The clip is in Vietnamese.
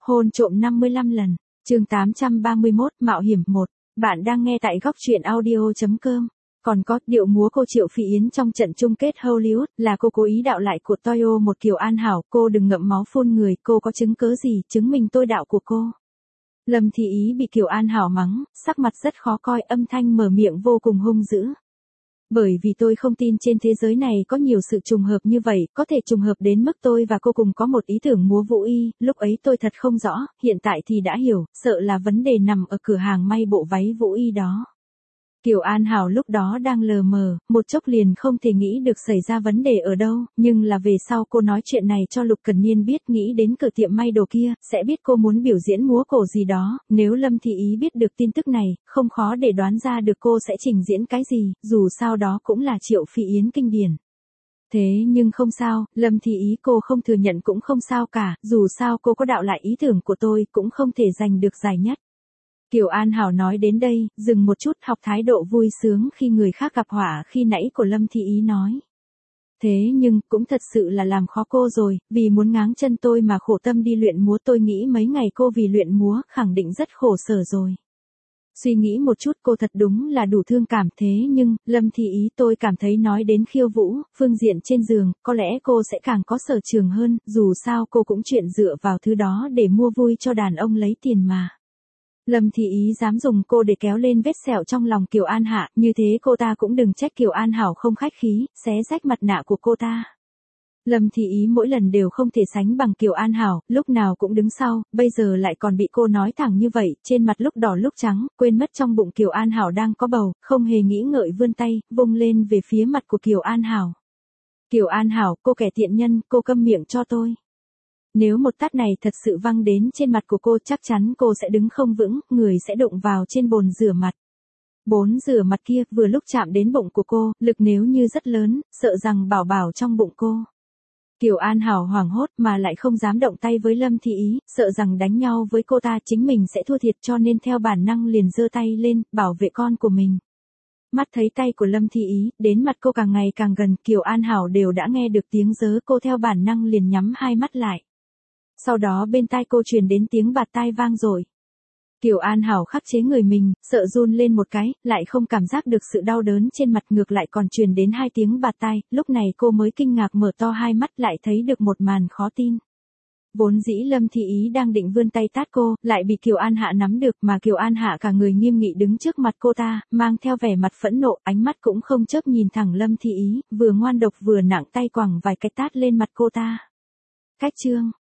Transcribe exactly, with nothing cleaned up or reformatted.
Hôn trộm năm mươi lăm lần. Chương tám trăm ba mươi mốt, Mạo hiểm một. Bạn đang nghe tại góc truyện audio chấm com. Còn có, điệu múa cô Triệu Phỉ Yến trong trận chung kết Hollywood, là cô cố ý đạo lại của Toyo một Kiều An Hảo, cô đừng ngậm máu phun người, cô có chứng cớ gì, chứng minh tôi đạo của cô. Lâm Thị Ý bị Kiều An Hảo mắng, sắc mặt rất khó coi, âm thanh mở miệng vô cùng hung dữ. Bởi vì tôi không tin trên thế giới này có nhiều sự trùng hợp như vậy, có thể trùng hợp đến mức tôi và cô cùng có một ý tưởng múa vũ y, lúc ấy tôi thật không rõ, hiện tại thì đã hiểu, sợ là vấn đề nằm ở cửa hàng may bộ váy vũ y đó. Kiều An Hảo lúc đó đang lờ mờ, một chốc liền không thể nghĩ được xảy ra vấn đề ở đâu, nhưng là về sau cô nói chuyện này cho Lục Cần Niên biết, nghĩ đến cửa tiệm may đồ kia, sẽ biết cô muốn biểu diễn múa cổ gì đó, nếu Lâm Thị Ý biết được tin tức này, không khó để đoán ra được cô sẽ trình diễn cái gì, dù sao đó cũng là Triệu Phỉ Yến kinh điển. Thế nhưng không sao, Lâm Thị Ý cô không thừa nhận cũng không sao cả, dù sao cô có đạo lại ý tưởng của tôi cũng không thể giành được giải nhất. Kiều An Hảo nói đến đây, dừng một chút, học thái độ vui sướng khi người khác gặp họa khi nãy của Lâm Thị Ý nói. Thế nhưng, cũng thật sự là làm khó cô rồi, vì muốn ngáng chân tôi mà khổ tâm đi luyện múa, tôi nghĩ mấy ngày cô vì luyện múa, khẳng định rất khổ sở rồi. Suy nghĩ một chút cô thật đúng là đủ thương cảm, thế nhưng, Lâm Thị Ý tôi cảm thấy nói đến khiêu vũ, phương diện trên giường, có lẽ cô sẽ càng có sở trường hơn, dù sao cô cũng chuyện dựa vào thứ đó để mua vui cho đàn ông lấy tiền mà. Lâm Thị Ý dám dùng cô để kéo lên vết sẹo trong lòng Kiều An Hạ, như thế cô ta cũng đừng trách Kiều An Hảo không khách khí, xé rách mặt nạ của cô ta. Lâm Thị Ý mỗi lần đều không thể sánh bằng Kiều An Hảo, lúc nào cũng đứng sau, bây giờ lại còn bị cô nói thẳng như vậy, trên mặt lúc đỏ lúc trắng, quên mất trong bụng Kiều An Hảo đang có bầu, không hề nghĩ ngợi vươn tay, vung lên về phía mặt của Kiều An Hảo. Kiều An Hảo, cô kẻ tiện nhân, cô câm miệng cho tôi. Nếu một tát này thật sự văng đến trên mặt của cô, chắc chắn cô sẽ đứng không vững, người sẽ đụng vào trên bồn rửa mặt. Bồn rửa mặt kia vừa lúc chạm đến bụng của cô, lực nếu như rất lớn, sợ rằng bảo bảo trong bụng cô. Kiều An Hảo hoảng hốt mà lại không dám động tay với Lâm Thị Ý, sợ rằng đánh nhau với cô ta chính mình sẽ thua thiệt, cho nên theo bản năng liền giơ tay lên, bảo vệ con của mình. Mắt thấy tay của Lâm Thị Ý, đến mặt cô càng ngày càng gần, Kiều An Hảo đều đã nghe được tiếng giớ, cô theo bản năng liền nhắm hai mắt lại. Sau đó bên tai cô truyền đến tiếng bạt tai vang dội. Kiều An Hảo khắc chế người mình, sợ run lên một cái, lại không cảm giác được sự đau đớn trên mặt, ngược lại còn truyền đến hai tiếng bạt tai, lúc này cô mới kinh ngạc mở to hai mắt, lại thấy được một màn khó tin. Vốn dĩ Lâm Thị Ý đang định vươn tay tát cô, lại bị Kiều An Hạ nắm được, mà Kiều An Hạ cả người nghiêm nghị đứng trước mặt cô ta, mang theo vẻ mặt phẫn nộ, ánh mắt cũng không chớp nhìn thẳng Lâm Thị Ý, vừa ngoan độc vừa nặng tay quẳng vài cái tát lên mặt cô ta. Cách chương